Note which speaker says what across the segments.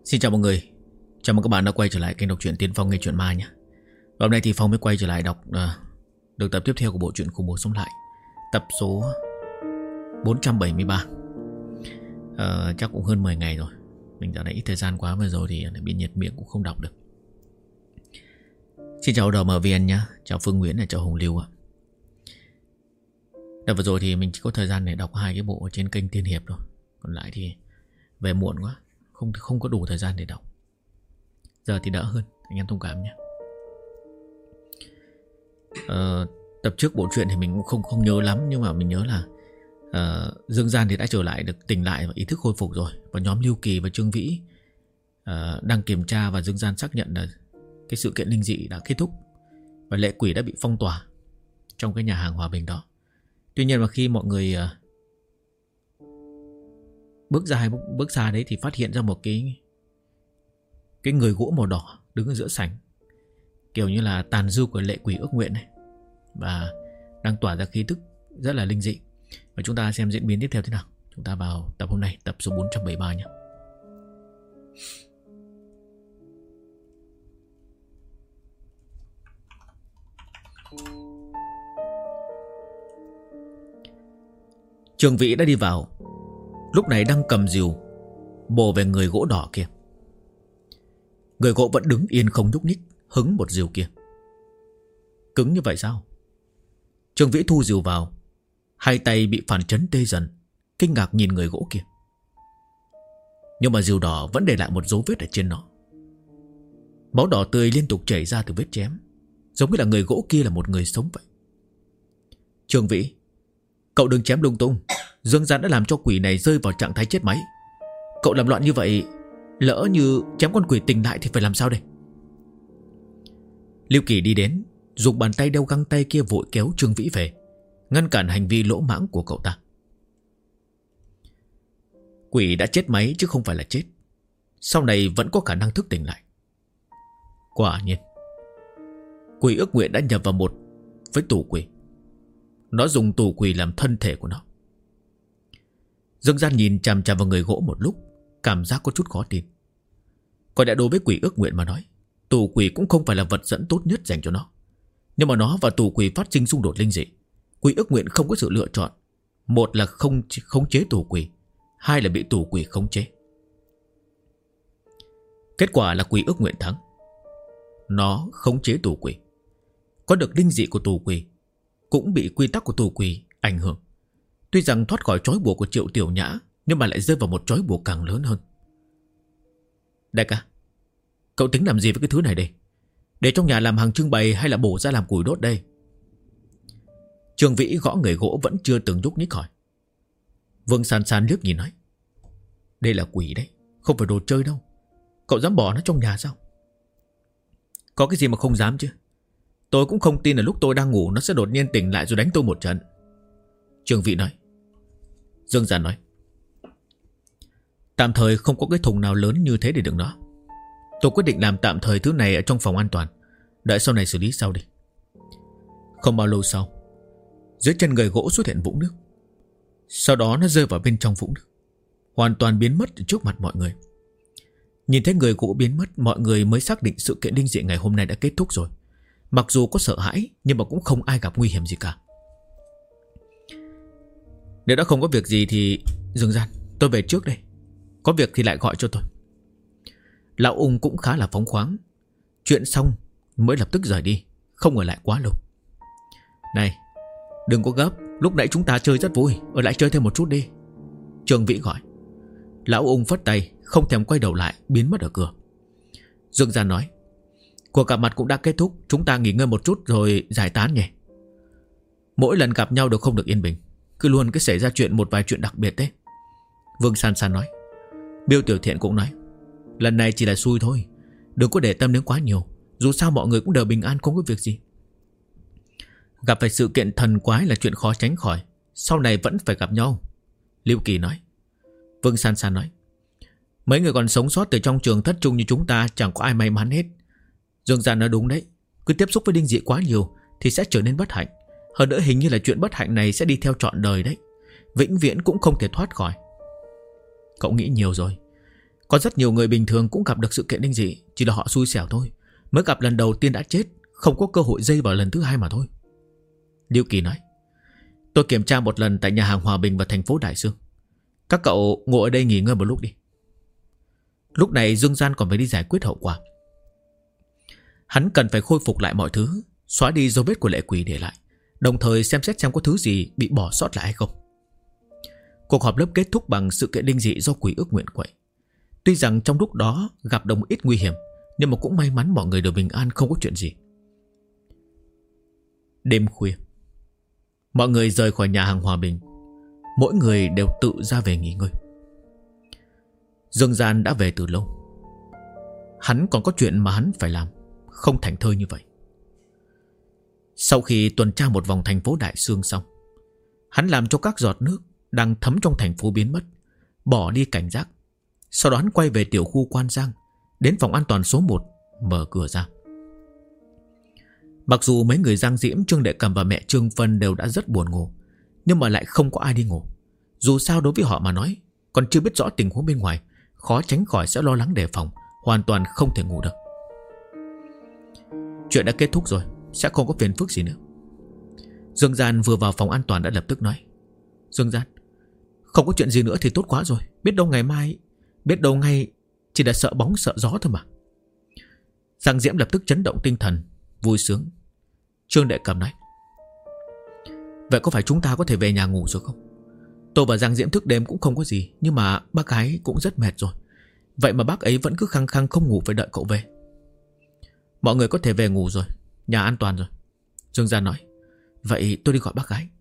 Speaker 1: Xin chào mọi người. Chào mừng các bạn đã quay trở lại kênh đọc truyện Tiên Phong nghe truyện ma nhé. Và hôm nay thì Phong mới quay trở lại đọc được tập tiếp theo của bộ truyện Khủng Bố Sống Lại, tập số 473. Chắc cũng hơn 10 ngày rồi. Mình dạo này ít thời gian quá, vừa rồi thì bị nhiệt miệng cũng không đọc được. Xin chào DMVN nhé. Chào Phương Nguyễn và chào Hồng Lưu ạ. Đợt vừa rồi thì mình chỉ có thời gian để đọc 2 cái bộ ở trên kênh Tiên Hiệp thôi. Còn lại thì về muộn quá, không có đủ thời gian để đọc. Giờ thì đỡ hơn, anh em thông cảm nhé. Tập trước bộ truyện thì mình cũng không nhớ lắm, nhưng mà mình nhớ là Dương Gian thì đã trở lại, được tỉnh lại và ý thức khôi phục rồi. Và nhóm Lưu Kỳ và Trương Vĩ đang kiểm tra, và Dương Gian xác nhận là cái sự kiện linh dị đã kết thúc và lệ quỷ đã bị phong tỏa trong cái nhà hàng Hòa Bình đó. Tuy nhiên mà khi mọi người bước ra đấy thì phát hiện ra một cái người gỗ màu đỏ đứng ở giữa sảnh, kiểu như là tàn dư của lệ quỷ ước nguyện này, và đang tỏa ra khí tức rất là linh dị. Và chúng ta xem diễn biến tiếp theo thế nào. Chúng ta vào tập hôm nay, tập số 473 nhé. Trường Vĩ đã đi vào, lúc này đang cầm rìu bổ về người gỗ đỏ kia. Người gỗ vẫn đứng yên không nhúc nhích, hứng một rìu kia. Cứng như vậy sao? Trường Vĩ thu rìu vào, hai tay bị phản chấn tê dần, kinh ngạc nhìn người gỗ kia. Nhưng mà rìu đỏ vẫn để lại một dấu vết ở trên nó. Máu đỏ tươi liên tục chảy ra từ vết chém, giống như là người gỗ kia là một người sống vậy. Trường Vĩ, cậu đừng chém lung tung. Dương Gian đã làm cho quỷ này rơi vào trạng thái chết máy. Cậu làm loạn như vậy, lỡ như chém con quỷ tỉnh lại thì phải làm sao đây? Lưu Kỳ đi đến, dùng bàn tay đeo găng tay kia vội kéo Trương Vĩ về, ngăn cản hành vi lỗ mãng của cậu ta. Quỷ đã chết máy chứ không phải là chết, sau này vẫn có khả năng thức tỉnh lại. Quả nhiên, quỷ ước nguyện đã nhập vào một với tù quỷ. Nó dùng tù quỷ làm thân thể của nó. Dương Gian nhìn chằm chằm vào người gỗ một lúc, cảm giác có chút khó tin. Còn đã đối với quỷ ước nguyện mà nói, tù quỷ cũng không phải là vật dẫn tốt nhất dành cho nó. Nhưng mà nó và tù quỷ phát sinh xung đột linh dị. Quỷ ước nguyện không có sự lựa chọn. Một là không khống chế tù quỷ, hai là bị tù quỷ khống chế. Kết quả là quỷ ước nguyện thắng. Nó khống chế tù quỷ. Có được linh dị của tù quỷ, cũng bị quy tắc của tù quỷ ảnh hưởng. Tuy rằng thoát khỏi trói buộc của Triệu Tiểu Nhã, nhưng mà lại rơi vào một trói buộc càng lớn hơn. Đại ca, cậu tính làm gì với cái thứ này đây? Để trong nhà làm hàng trưng bày hay là bổ ra làm củi đốt đây? Trường Vĩ gõ người gỗ vẫn chưa từng nhúc nhích hỏi. Vương San San liếc nhìn nói, đây là quỷ đấy, không phải đồ chơi đâu. Cậu dám bỏ nó trong nhà sao? Có cái gì mà không dám chứ. Tôi cũng không tin là lúc tôi đang ngủ nó sẽ đột nhiên tỉnh lại rồi đánh tôi một trận. Trường Vĩ nói. Dương Gian nói, tạm thời không có cái thùng nào lớn như thế để đựng nó. Tôi quyết định làm tạm thời thứ này ở trong phòng an toàn, đợi sau này xử lý sau đi. Không bao lâu sau, dưới chân người gỗ xuất hiện vũng nước. Sau đó nó rơi vào bên trong vũng nước, hoàn toàn biến mất trước mặt mọi người. Nhìn thấy người gỗ biến mất, mọi người mới xác định sự kiện linh dị ngày hôm nay đã kết thúc rồi. Mặc dù có sợ hãi, nhưng mà cũng không ai gặp nguy hiểm gì cả. Nếu đã không có việc gì thì Dương Gian, tôi về trước đây. Có việc thì lại gọi cho tôi. Lão Ung cũng khá là phóng khoáng. Chuyện xong mới lập tức rời đi, không ở lại quá lâu. Này, đừng có gấp, lúc nãy chúng ta chơi rất vui, ở lại chơi thêm một chút đi. Trường Vĩ gọi. Lão Ung phất tay, không thèm quay đầu lại, biến mất ở cửa. Dương Gian nói, cuộc gặp mặt cũng đã kết thúc, chúng ta nghỉ ngơi một chút rồi giải tán nhỉ. Mỗi lần gặp nhau đều không được yên bình, cứ luôn cái xảy ra chuyện một vài chuyện đặc biệt đấy. Vương San San nói. Biêu Tiểu Thiện cũng nói, lần này chỉ là xui thôi, đừng có để tâm đến quá nhiều. Dù sao mọi người cũng đều bình an, không có việc gì. Gặp phải sự kiện thần quái là chuyện khó tránh khỏi, sau này vẫn phải gặp nhau, Lưu Kỳ nói. Vương San San nói, mấy người còn sống sót từ trong trường thất trung như chúng ta chẳng có ai may mắn hết. Dương Gian nói đúng đấy, cứ tiếp xúc với linh dị quá nhiều thì sẽ trở nên bất hạnh. Hơn nữa hình như là chuyện bất hạnh này sẽ đi theo trọn đời đấy, vĩnh viễn cũng không thể thoát khỏi. Cậu nghĩ nhiều rồi. Có rất nhiều người bình thường cũng gặp được sự kiện linh dị, chỉ là họ xui xẻo thôi. Mới gặp lần đầu tiên đã chết, không có cơ hội dây vào lần thứ hai mà thôi. Lưu Kỳ nói. Tôi kiểm tra một lần tại nhà hàng Hòa Bình và thành phố Đại Dương. Các cậu ngồi ở đây nghỉ ngơi một lúc đi. Lúc này Dương Gian còn phải đi giải quyết hậu quả. Hắn cần phải khôi phục lại mọi thứ, xóa đi dấu vết của lệ quỷ để lại, đồng thời xem xét xem có thứ gì bị bỏ sót lại hay không. Cuộc họp lớp kết thúc bằng sự kiện linh dị do quỷ ước nguyện quậy. Tuy rằng trong lúc đó gặp đồng ít nguy hiểm, nhưng mà cũng may mắn mọi người đều bình an, không có chuyện gì. Đêm khuya, mọi người rời khỏi nhà hàng Hòa Bình. Mỗi người đều tự ra về nghỉ ngơi. Dương Gian đã về từ lâu. Hắn còn có chuyện mà hắn phải làm, không thảnh thơi như vậy. Sau khi tuần tra một vòng thành phố Đại Dương xong, hắn làm cho các giọt nước đang thấm trong thành phố biến mất, bỏ đi cảnh giác. Sau đó hắn quay về tiểu khu Quan Giang, đến phòng an toàn số 1, mở cửa ra. Mặc dù mấy người Giang Diễm, Trương Đệ Cầm và mẹ Trương Phân đều đã rất buồn ngủ, nhưng mà lại không có ai đi ngủ. Dù sao đối với họ mà nói, còn chưa biết rõ tình huống bên ngoài, khó tránh khỏi sẽ lo lắng đề phòng, hoàn toàn không thể ngủ được. Chuyện đã kết thúc rồi, sẽ không có phiền phức gì nữa. Dương Gian vừa vào phòng an toàn đã lập tức nói. Dương Gian, không có chuyện gì nữa thì tốt quá rồi. Biết đâu ngay chỉ là sợ bóng sợ gió thôi mà. Giang Diễm lập tức chấn động tinh thần, vui sướng. Trương Đệ Cầm nói. Vậy có phải chúng ta có thể về nhà ngủ rồi không? Tôi và Giang Diễm thức đêm cũng không có gì, nhưng mà bác gái cũng rất mệt rồi. Vậy mà bác ấy vẫn cứ khăng khăng không ngủ, phải đợi cậu về. Mọi người có thể về ngủ rồi, nhà an toàn rồi. Dương Gian nói. Vậy tôi đi gọi bác gái.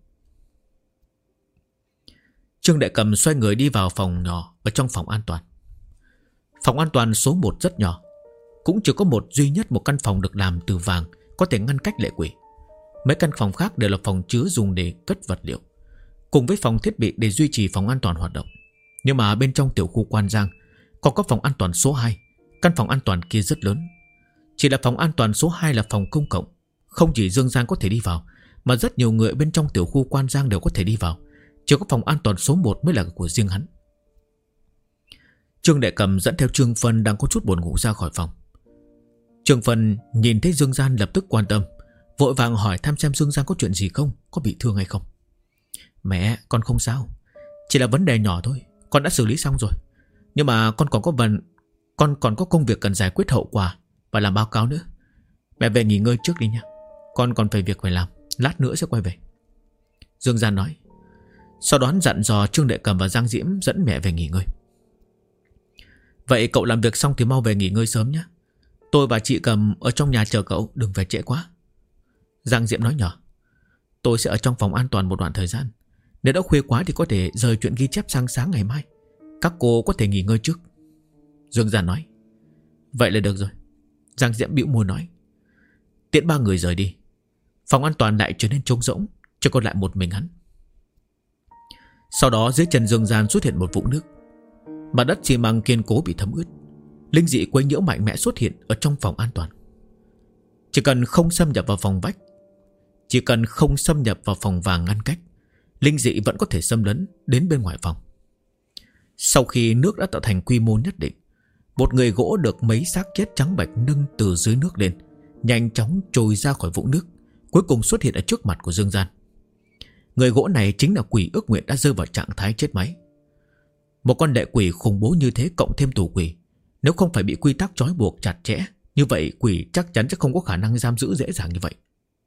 Speaker 1: Trương Đệ Cầm xoay người đi vào phòng nhỏ ở trong phòng an toàn. Phòng an toàn số 1 rất nhỏ, cũng chỉ có duy nhất một căn phòng được làm từ vàng, có thể ngăn cách lệ quỷ. Mấy căn phòng khác đều là phòng chứa dùng để cất vật liệu, cùng với phòng thiết bị để duy trì phòng an toàn hoạt động. Nhưng mà bên trong tiểu khu Quan Giang còn có phòng an toàn số 2. Căn phòng an toàn kia rất lớn. Chỉ là phòng an toàn số 2 là phòng công cộng, không chỉ Dương Giang có thể đi vào, mà rất nhiều người bên trong tiểu khu Quan Giang đều có thể đi vào. Chỉ có phòng an toàn số 1 mới là của riêng hắn. Trương Đệ Cầm dẫn theo Trương Phân đang có chút buồn ngủ ra khỏi phòng. Trương Phân nhìn thấy Dương Gian lập tức quan tâm, vội vàng hỏi thăm xem Dương Gian có chuyện gì không, có bị thương hay không. Mẹ, con không sao, chỉ là vấn đề nhỏ thôi, con đã xử lý xong rồi. Nhưng mà con còn có công việc cần giải quyết hậu quả và làm báo cáo nữa. Mẹ về nghỉ ngơi trước đi nha, con còn phải việc phải làm, lát nữa sẽ quay về. Dương Gian nói. Sau đó dặn dò Trương Đệ Cầm và Giang Diễm dẫn mẹ về nghỉ ngơi. Vậy cậu làm việc xong thì mau về nghỉ ngơi sớm nhé. Tôi và chị Cầm ở trong nhà chờ cậu, đừng về trễ quá. Giang Diễm nói nhỏ. Tôi sẽ ở trong phòng an toàn một đoạn thời gian. Nếu đã khuya quá thì có thể rời chuyện ghi chép sang sáng ngày mai. Các cô có thể nghỉ ngơi trước. Dương Gian nói. Vậy là được rồi. Giang Diễm bĩu môi nói. Tiễn ba người rời đi, phòng an toàn lại trở nên trống rỗng, chỉ còn lại một mình hắn. Sau đó dưới chân Dương Gian xuất hiện một vũng nước. Mặt đất xi măng kiên cố bị thấm ướt. Linh dị quấy nhiễu mạnh mẽ xuất hiện ở trong phòng an toàn. Chỉ cần không xâm nhập vào phòng vách, chỉ cần không xâm nhập vào phòng vàng ngăn cách, linh dị vẫn có thể xâm lấn đến bên ngoài phòng. Sau khi nước đã tạo thành quy mô nhất định, một người gỗ được mấy xác chết trắng bạch nâng từ dưới nước lên, nhanh chóng trồi ra khỏi vũng nước, cuối cùng xuất hiện ở trước mặt của Dương Gian. Người gỗ này chính là quỷ ước nguyện đã rơi vào trạng thái chết máy. Một con lệ quỷ khủng bố như thế cộng thêm tù quỷ, nếu không phải bị quy tắc trói buộc chặt chẽ, như vậy quỷ chắc chắn sẽ không có khả năng giam giữ dễ dàng như vậy.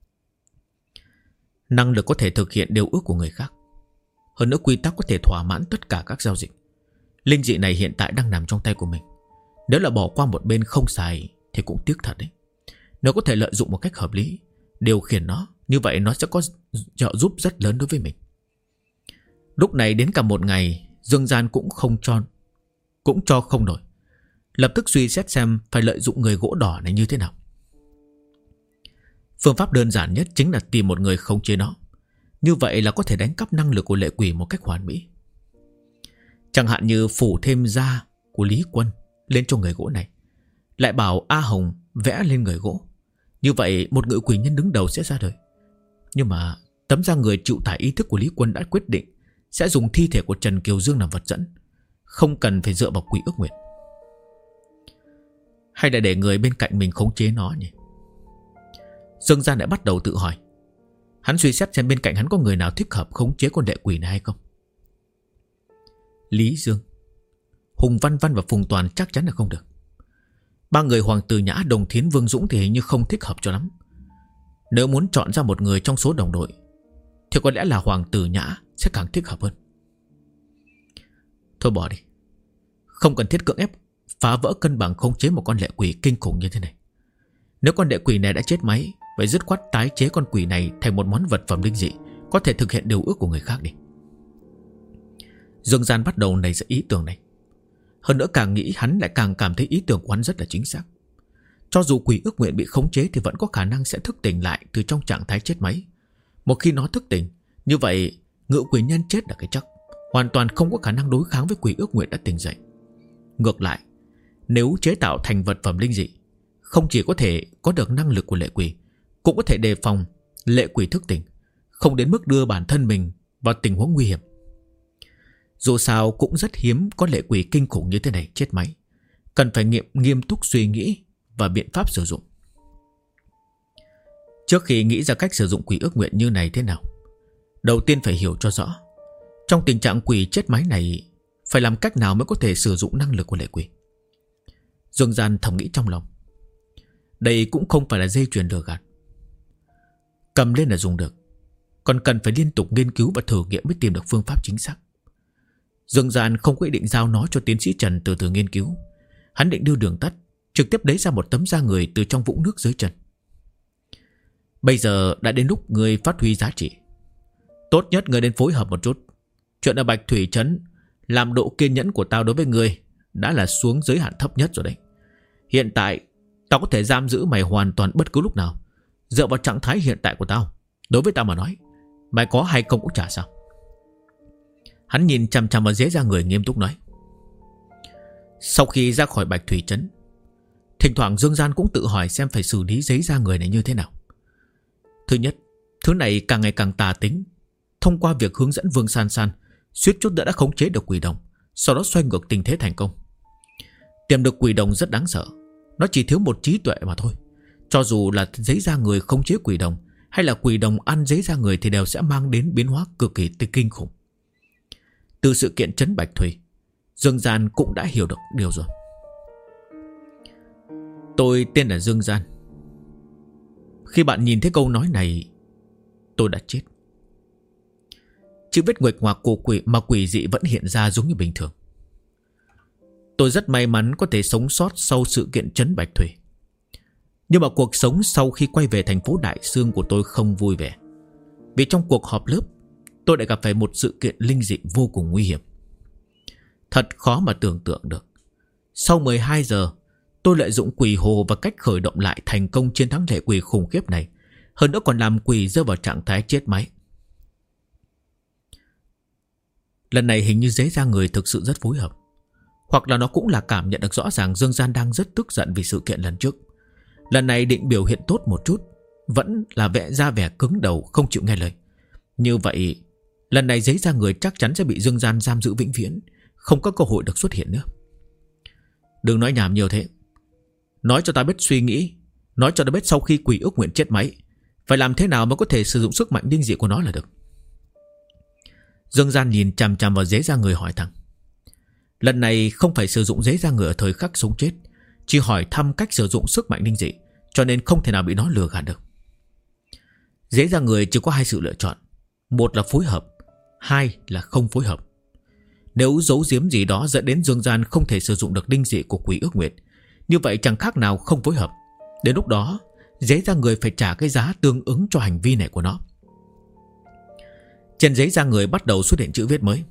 Speaker 1: Năng lực có thể thực hiện điều ước của người khác. Hơn nữa quy tắc có thể thỏa mãn tất cả các giao dịch. Linh dị này hiện tại đang nằm trong tay của mình. Nếu là bỏ qua một bên không xài thì cũng tiếc thật đấy. Nếu có thể lợi dụng một cách hợp lý, điều khiển nó, như vậy nó sẽ có trợ giúp rất lớn đối với mình. Lúc này đến cả một ngày, Dương Gian cũng cho không nổi. Lập tức suy xét xem phải lợi dụng người gỗ đỏ này như thế nào. Phương pháp đơn giản nhất chính là tìm một người khống chế nó. Như vậy là có thể đánh cắp năng lực của lệ quỷ một cách hoàn mỹ. Chẳng hạn như phủ thêm da của Lý Quân lên cho người gỗ này, lại bảo A Hồng vẽ lên người gỗ. Như vậy một ngự quỷ nhân đứng đầu sẽ ra đời. Nhưng mà tấm da người chịu tải ý thức của Lý Quân đã quyết định sẽ dùng thi thể của Trần Kiều Dương làm vật dẫn, không cần phải dựa vào quỷ ước nguyện. hay là để người bên cạnh mình khống chế nó nhỉ? Dương Gian lại bắt đầu tự hỏi. Hắn suy xét xem bên cạnh hắn có người nào thích hợp khống chế con lệ quỷ này hay không. Lý Dương, Hùng Văn Văn và Phùng Toàn chắc chắn là không được. Ba người Hoàng Tử Nhã, Đồng Thiến, Vương Dũng thì hình như không thích hợp cho lắm. Nếu muốn chọn ra một người trong số đồng đội thì có lẽ là Hoàng Tử Nhã sẽ càng thích hợp hơn. Thôi bỏ đi, không cần thiết cưỡng ép phá vỡ cân bằng khống chế một con lệ quỷ kinh khủng như thế này. Nếu con lệ quỷ này đã chết máy, vậy dứt khoát tái chế con quỷ này thành một món vật phẩm linh dị, có thể thực hiện điều ước của người khác đi. Dương Gian bắt đầu nảy ra ý tưởng này. Hơn nữa càng nghĩ hắn lại càng cảm thấy ý tưởng của hắn rất là chính xác. Cho dù quỷ ước nguyện bị khống chế thì vẫn có khả năng sẽ thức tỉnh lại từ trong trạng thái chết máy. Một khi nó thức tỉnh, như vậy ngự quỷ nhân chết là cái chắc, hoàn toàn không có khả năng đối kháng với quỷ ước nguyện đã tỉnh dậy. Ngược lại, nếu chế tạo thành vật phẩm linh dị, không chỉ có thể có được năng lực của lệ quỷ, cũng có thể đề phòng lệ quỷ thức tỉnh, không đến mức đưa bản thân mình vào tình huống nguy hiểm. Dù sao cũng rất hiếm có lệ quỷ kinh khủng như thế này chết máy, cần phải nghiêm túc suy nghĩ và biện pháp sử dụng. Trước khi nghĩ ra cách sử dụng quỷ ước nguyện như này thế nào, đầu tiên phải hiểu cho rõ trong tình trạng quỷ chết máy này phải làm cách nào mới có thể sử dụng năng lực của lệ quỷ. Dương Gian thầm nghĩ trong lòng. Đây cũng không phải là dây chuyền lừa gạt, cầm lên là dùng được, còn cần phải liên tục nghiên cứu và thử nghiệm mới tìm được phương pháp chính xác. Dương Gian không có ý định giao nó cho tiến sĩ Trần từ từ nghiên cứu. Hắn định đưa đường tắt, trực tiếp lấy ra một tấm da người từ trong vũng nước dưới chân. Bây giờ đã đến lúc người phát huy giá trị. Tốt nhất người nên phối hợp một chút. Chuyện ở Bạch Thủy Trấn làm độ kiên nhẫn của tao đối với người đã là xuống giới hạn thấp nhất rồi đấy. Hiện tại tao có thể giam giữ mày hoàn toàn bất cứ lúc nào. Dựa vào trạng thái hiện tại của tao, đối với tao mà nói, mày có hay không cũng chả sao. Hắn nhìn chằm chằm vào dế da người nghiêm túc nói. Sau khi ra khỏi Bạch Thủy Trấn, thỉnh thoảng Dương Gian cũng tự hỏi xem phải xử lý giấy da người này như thế nào. Thứ nhất, thứ này càng ngày càng tà tính. Thông qua việc hướng dẫn Vương San San, suýt chút nữa đã khống chế được quỷ đồng, sau đó xoay ngược tình thế thành công. Tìm được quỷ đồng rất đáng sợ, nó chỉ thiếu một trí tuệ mà thôi. Cho dù là giấy da người khống chế quỷ đồng, hay là quỷ đồng ăn giấy da người, thì đều sẽ mang đến biến hóa cực kỳ kinh khủng. Từ sự kiện trấn Bạch Thủy, Dương Gian cũng đã hiểu được điều rồi. Tôi tên là Dương Gian. Khi bạn nhìn thấy câu nói này, tôi đã chết. Chữ vết nguệch ngoạc của quỷ mà quỷ dị vẫn hiện ra giống như bình thường. Tôi rất may mắn có thể sống sót sau sự kiện trấn Bạch Thủy. Nhưng mà cuộc sống sau khi quay về thành phố Đại Sương của tôi không vui vẻ. Vì trong cuộc họp lớp, tôi đã gặp phải một sự kiện linh dị vô cùng nguy hiểm. Thật khó mà tưởng tượng được. Sau 12 giờ, tôi lợi dụng quỷ hồ và cách khởi động lại thành công chiến thắng lệ quỷ khủng khiếp này. Hơn nữa còn làm quỷ rơi vào trạng thái chết máy. Lần này hình như giấy da người thực sự rất phối hợp. Hoặc là nó cũng là cảm nhận được rõ ràng Dương Gian đang rất tức giận vì sự kiện lần trước. Lần này định biểu hiện tốt một chút, vẫn là vẽ ra vẻ cứng đầu không chịu nghe lời. Như vậy, lần này giấy da người chắc chắn sẽ bị Dương Gian giam giữ vĩnh viễn, không có cơ hội được xuất hiện nữa. Đừng nói nhảm nhiều thế. Nói cho ta biết suy nghĩ. Nói cho ta biết sau khi quỷ ước nguyện chết máy, phải làm thế nào mới có thể sử dụng sức mạnh linh dị của nó là được. Dương Gian nhìn chằm chằm vào giấy da người hỏi thẳng. Lần này không phải sử dụng giấy da người ở thời khắc sống chết, chỉ hỏi thăm cách sử dụng sức mạnh linh dị, cho nên không thể nào bị nó lừa gạt được. Giấy da người chỉ có hai sự lựa chọn. Một là phối hợp, hai là không phối hợp. Nếu giấu giếm gì đó dẫn đến Dương Gian không thể sử dụng được linh dị của quỷ ước nguyện, như vậy chẳng khác nào không phối hợp. Đến lúc đó, giấy da người phải trả cái giá tương ứng cho hành vi này của nó. Trên giấy da người bắt đầu xuất hiện chữ viết mới.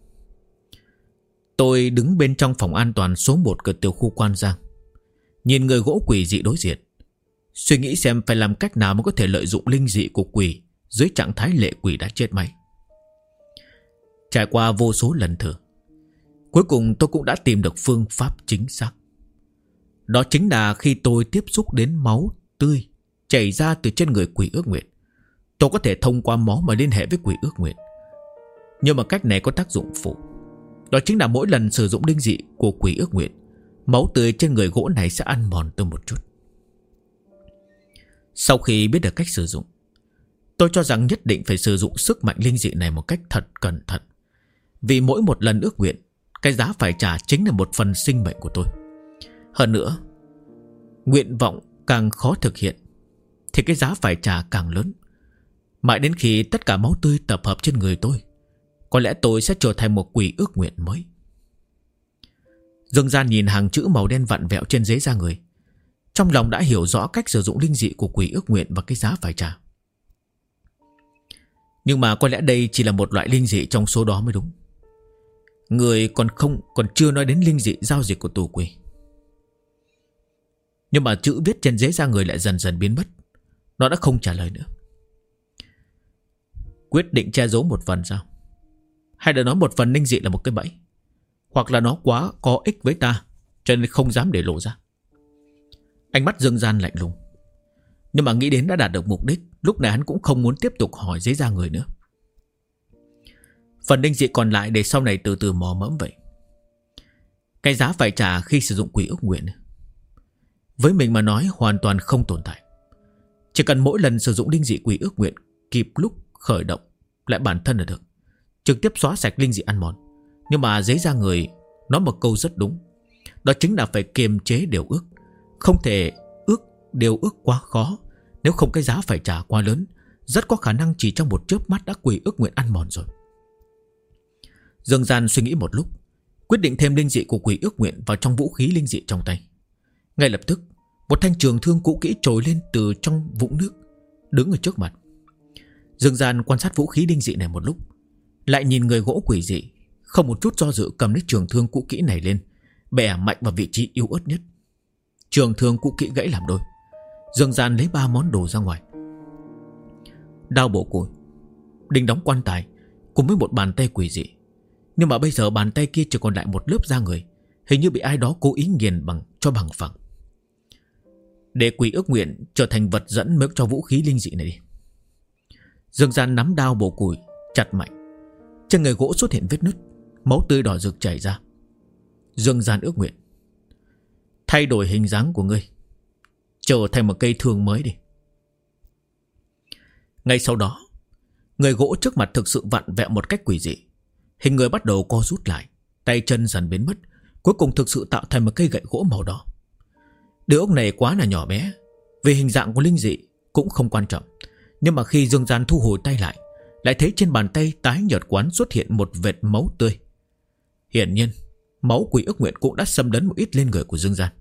Speaker 1: Tôi đứng bên trong phòng an toàn số 1 của tiểu khu Quan Giang, nhìn người gỗ quỷ dị đối diện, suy nghĩ xem phải làm cách nào mới có thể lợi dụng linh dị của quỷ dưới trạng thái lệ quỷ đã chết máy. Trải qua vô số lần thử, cuối cùng tôi cũng đã tìm được phương pháp chính xác. Đó chính là khi tôi tiếp xúc đến máu tươi chảy ra từ trên người quỷ ước nguyện, tôi có thể thông qua máu mà liên hệ với quỷ ước nguyện. Nhưng mà cách này có tác dụng phụ. Đó chính là mỗi lần sử dụng linh dị của quỷ ước nguyện, máu tươi trên người gỗ này sẽ ăn mòn tôi một chút. Sau khi biết được cách sử dụng, tôi cho rằng nhất định phải sử dụng sức mạnh linh dị này một cách thật cẩn thận. Vì mỗi một lần ước nguyện, cái giá phải trả chính là một phần sinh mệnh của tôi. Hơn nữa, nguyện vọng càng khó thực hiện thì cái giá phải trả càng lớn. Mãi đến khi tất cả máu tươi tập hợp trên người tôi, có lẽ tôi sẽ trở thành một quỷ ước nguyện mới. Dương Gian nhìn hàng chữ màu đen vặn vẹo trên giấy da người, trong lòng đã hiểu rõ cách sử dụng linh dị của quỷ ước nguyện và cái giá phải trả. Nhưng mà có lẽ đây chỉ là một loại linh dị trong số đó mới đúng. Người còn chưa nói đến linh dị giao dịch của tù quỷ. Nhưng mà chữ viết trên giấy da người lại dần dần biến mất. Nó đã không trả lời nữa. Quyết định che giấu một phần sao? Hay là nói một phần linh dị là một cái bẫy? Hoặc là nó quá có ích với ta cho nên không dám để lộ ra? Ánh mắt Dương Gian lạnh lùng. Nhưng mà nghĩ đến đã đạt được mục đích, lúc này hắn cũng không muốn tiếp tục hỏi giấy da người nữa. Phần linh dị còn lại để sau này từ từ mò mẫm vậy. Cái giá phải trả khi sử dụng quỷ ước nguyện, với mình mà nói hoàn toàn không tồn tại. Chỉ cần mỗi lần sử dụng linh dị quỷ ước nguyện kịp lúc khởi động lại bản thân là được, trực tiếp xóa sạch linh dị ăn mòn. Nhưng mà giấy da người nói một câu rất đúng, đó chính là phải kiềm chế điều ước. Không thể điều ước quá khó. Nếu không cái giá phải trả quá lớn, rất có khả năng chỉ trong một chớp mắt đã quỷ ước nguyện ăn mòn rồi. Dương Gian suy nghĩ một lúc, quyết định thêm linh dị của quỷ ước nguyện vào trong vũ khí linh dị trong tay. Ngay lập tức, một thanh trường thương cũ kỹ trồi lên từ trong vũng nước, đứng ở trước mặt. Dương Gian quan sát vũ khí linh dị này một lúc, lại nhìn người gỗ quỷ dị, không một chút do dự cầm lấy trường thương cũ kỹ này lên, bẻ mạnh vào vị trí yếu ớt nhất. Trường thương cũ kỹ gãy làm đôi. Dương Gian lấy 3 món đồ ra ngoài: đao bổ củi, đinh đóng quan tài, cùng với một bàn tay quỷ dị. Nhưng mà bây giờ bàn tay kia chỉ còn lại một lớp da người, hình như bị ai đó cố ý nghiền bằng phẳng. Để quỷ ước nguyện trở thành vật dẫn mới cho vũ khí linh dị này đi. Dương Gian nắm đao bổ củi chặt mạnh. Trên người gỗ xuất hiện vết nứt, máu tươi đỏ rực chảy ra. Dương Gian ước nguyện: thay đổi hình dáng của ngươi, trở thành một cây thương mới đi. Ngay sau đó, người gỗ trước mặt thực sự vặn vẹo một cách quỷ dị. Hình người bắt đầu co rút lại, tay chân dần biến mất, cuối cùng thực sự tạo thành một cây gậy gỗ màu đỏ. Đứa ốc này quá là nhỏ bé, về hình dạng của linh dị cũng không quan trọng. Nhưng mà khi Dương Gian thu hồi tay lại thấy trên bàn tay tái nhợt quán xuất hiện một vệt máu tươi. Hiển nhiên, máu quỷ ước nguyện cũng đã xâm lấn một ít lên người của Dương Gian.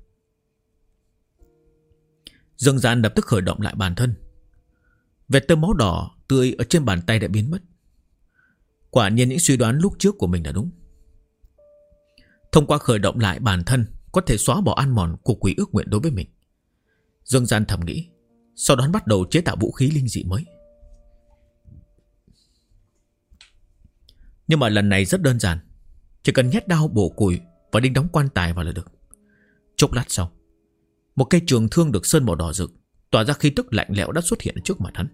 Speaker 1: Dương Gian lập tức khởi động lại bản thân. Vệt tơ máu đỏ tươi ở trên bàn tay đã biến mất. Quả nhiên những suy đoán lúc trước của mình là đúng. Thông qua khởi động lại bản thân, có thể xóa bỏ ăn mòn của quỷ ước nguyện đối với mình. Dương Gian thầm nghĩ, sau đó bắt đầu chế tạo vũ khí linh dị mới. Nhưng mà lần này rất đơn giản, chỉ cần nhét đao bổ củi và đinh đóng quan tài vào là được. Chốc lát sau, một cây trường thương được sơn màu đỏ rực, tỏa ra khí tức lạnh lẽo đã xuất hiện trước mặt hắn.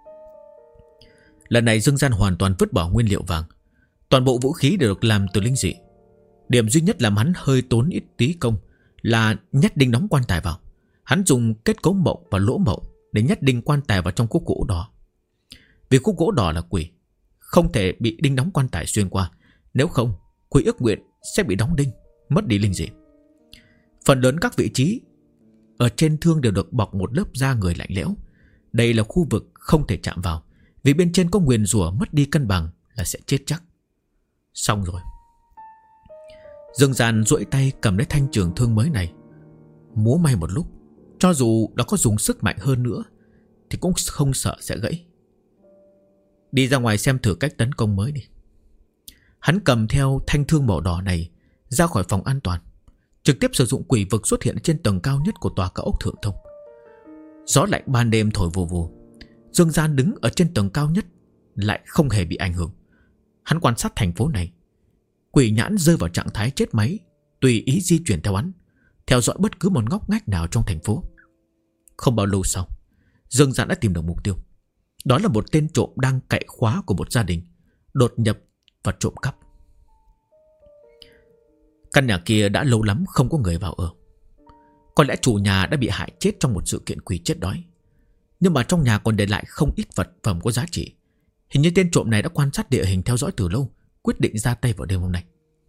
Speaker 1: Lần này Dương Gian hoàn toàn vứt bỏ nguyên liệu vàng. Toàn bộ vũ khí đều được làm từ linh dị. Điểm duy nhất làm hắn hơi tốn ít tí công là nhét đinh đóng quan tài vào. Hắn dùng kết cấu mộng và lỗ mộng để nhét đinh quan tài vào trong khúc gỗ đỏ. Vì khúc gỗ đỏ là quỷ, không thể bị đinh đóng quan tài xuyên qua. Nếu không, quỷ ước nguyện sẽ bị đóng đinh, mất đi linh dị. Phần lớn các vị trí ở trên thương đều được bọc một lớp da người lạnh lẽo. Đây là khu vực không thể chạm vào, vì bên trên có nguyền rủa mất đi cân bằng là sẽ chết chắc. Xong rồi. Dương Gian duỗi tay cầm lấy thanh trường thương mới này, múa may một lúc. Cho dù nó có dùng sức mạnh hơn nữa thì cũng không sợ sẽ gãy. Đi ra ngoài xem thử cách tấn công mới đi. Hắn cầm theo thanh thương màu đỏ này ra khỏi phòng an toàn, trực tiếp sử dụng quỷ vực xuất hiện trên tầng cao nhất của tòa cao ốc Thượng Thông. Gió lạnh ban đêm thổi vù vù. Dương Gian đứng ở trên tầng cao nhất lại không hề bị ảnh hưởng. Hắn quan sát thành phố này. Quỷ nhãn rơi vào trạng thái chết máy, tùy ý di chuyển theo hắn, theo dõi bất cứ một ngóc ngách nào trong thành phố. Không bao lâu sau, Dương Gian đã tìm được mục tiêu. Đó là một tên trộm đang cậy khóa của một gia đình, đột nhập và trộm cắp. Căn nhà kia đã lâu lắm không có người vào ở. Có lẽ chủ nhà đã bị hại chết trong một sự kiện quỷ chết đói. Nhưng mà trong nhà còn để lại không ít vật phẩm có giá trị. Hình như tên trộm này đã quan sát địa hình theo dõi từ lâu, quyết định ra tay vào đêm hôm nay.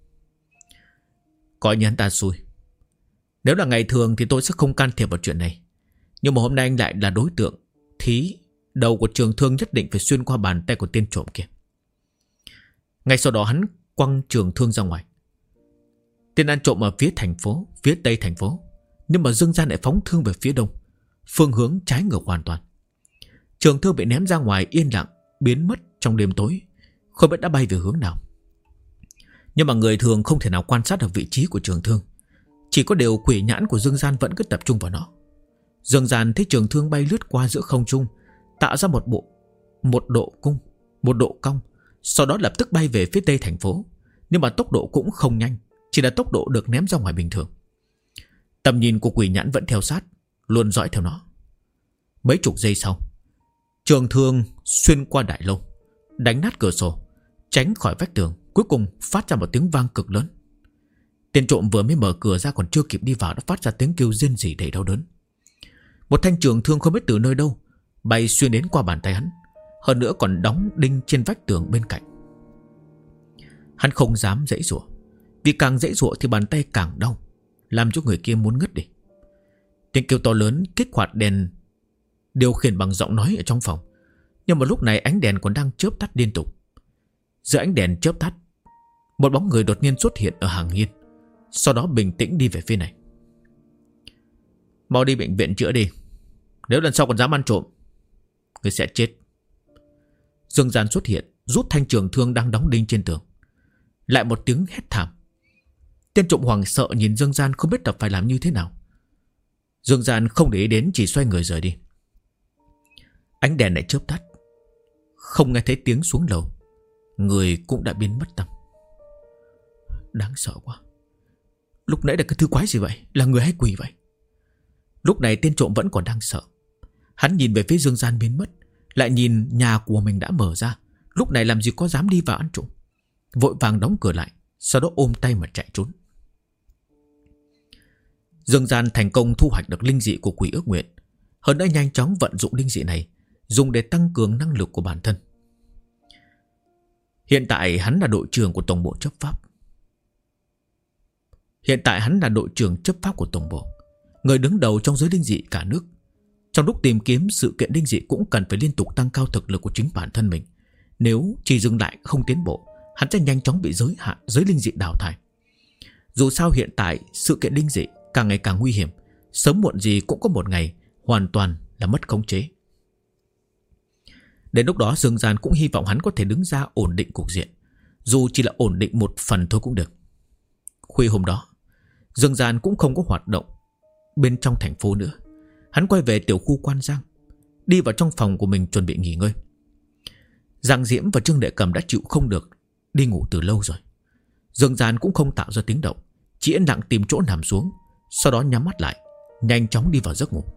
Speaker 1: Coi như hắn ta xui. Nếu là ngày thường thì tôi sẽ không can thiệp vào chuyện này. Nhưng mà hôm nay anh lại là đối tượng thí, đầu của Trường Thương nhất định phải xuyên qua bàn tay của tên trộm kia. Ngay sau đó hắn quăng Trường Thương ra ngoài. Tên ăn trộm ở phía thành phố, phía tây thành phố, nhưng mà Dương Gian lại phóng thương về phía đông, phương hướng trái ngược hoàn toàn. Trường Thương bị ném ra ngoài yên lặng, biến mất trong đêm tối, không biết đã bay về hướng nào. Nhưng mà người thường không thể nào quan sát được vị trí của Trường Thương. Chỉ có điều quỷ nhãn của Dương Gian vẫn cứ tập trung vào nó. Dương Gian thấy Trường Thương bay lướt qua giữa không trung, tạo ra một độ cong, sau đó lập tức bay về phía tây thành phố. Nhưng mà tốc độ cũng không nhanh, chỉ là tốc độ được ném ra ngoài bình thường. Tầm nhìn của quỷ nhãn vẫn theo sát, luôn dõi theo nó. Mấy chục giây sau, Trường Thương xuyên qua đại lâu, đánh nát cửa sổ, tránh khỏi vách tường, cuối cùng phát ra một tiếng vang cực lớn. Tên trộm vừa mới mở cửa ra còn chưa kịp đi vào đã phát ra tiếng kêu rên rỉ đầy đau đớn. Một thanh trường thương không biết từ nơi đâu bay xuyên đến qua bàn tay hắn, hơn nữa còn đóng đinh trên vách tường bên cạnh. Hắn không dám giãy giụa, vì càng giãy giụa thì bàn tay càng đau, làm cho người kia muốn ngất đi. Tiếng kêu to lớn kích hoạt đèn điều khiển bằng giọng nói ở trong phòng. Nhưng mà lúc này ánh đèn còn đang chớp tắt liên tục. Giữa ánh đèn chớp tắt, một bóng người đột nhiên xuất hiện ở hàng hiên, sau đó bình tĩnh đi về phía này. Mau đi bệnh viện chữa đi. Nếu lần sau còn dám ăn trộm, người sẽ chết. Dương Gian xuất hiện, rút thanh trường thương đang đóng đinh trên tường. Lại một tiếng hét thảm. Tên trộm hoảng sợ nhìn Dương Gian không biết phải làm như thế nào. Dương Gian không để ý đến, chỉ xoay người rời đi. Ánh đèn lại chớp tắt, không nghe thấy tiếng xuống lầu, người cũng đã biến mất tăm. Đáng sợ quá. Lúc nãy là cái thứ quái gì vậy? Là người hay quỷ vậy? Lúc này tên trộm vẫn còn đang sợ. Hắn nhìn về phía Dương Gian biến mất, lại nhìn nhà của mình đã mở ra, lúc này làm gì có dám đi vào ăn trộm. Vội vàng đóng cửa lại, sau đó ôm tay mà chạy trốn. Dương Gian thành công thu hoạch được linh dị của quỷ ước nguyện, hơn nữa nhanh chóng vận dụng linh dị này, dùng để tăng cường năng lực của bản thân. Hiện tại hắn là đội trưởng của tổng bộ chấp pháp. Của tổng bộ, người đứng đầu trong giới linh dị cả nước. Trong lúc tìm kiếm sự kiện linh dị cũng cần phải liên tục tăng cao thực lực của chính bản thân mình. Nếu chỉ dừng lại không tiến bộ, hắn sẽ nhanh chóng bị giới linh dị đào thải. Dù sao hiện tại sự kiện linh dị càng ngày càng nguy hiểm, sớm muộn gì cũng có một ngày hoàn toàn là mất khống chế. Đến lúc đó Dương Gian cũng hy vọng hắn có thể đứng ra ổn định cục diện, dù chỉ là ổn định một phần thôi cũng được. Khuya hôm đó, Dương Gian cũng không có hoạt động bên trong thành phố nữa. Hắn quay về tiểu khu Quan Giang, đi vào trong phòng của mình chuẩn bị nghỉ ngơi. Giang Diễm và Trương Đệ Cầm đã chịu không được, đi ngủ từ lâu rồi. Dương Gian cũng không tạo ra tiếng động, chỉ yên lặng tìm chỗ nằm xuống, sau đó nhắm mắt lại, nhanh chóng đi vào giấc ngủ.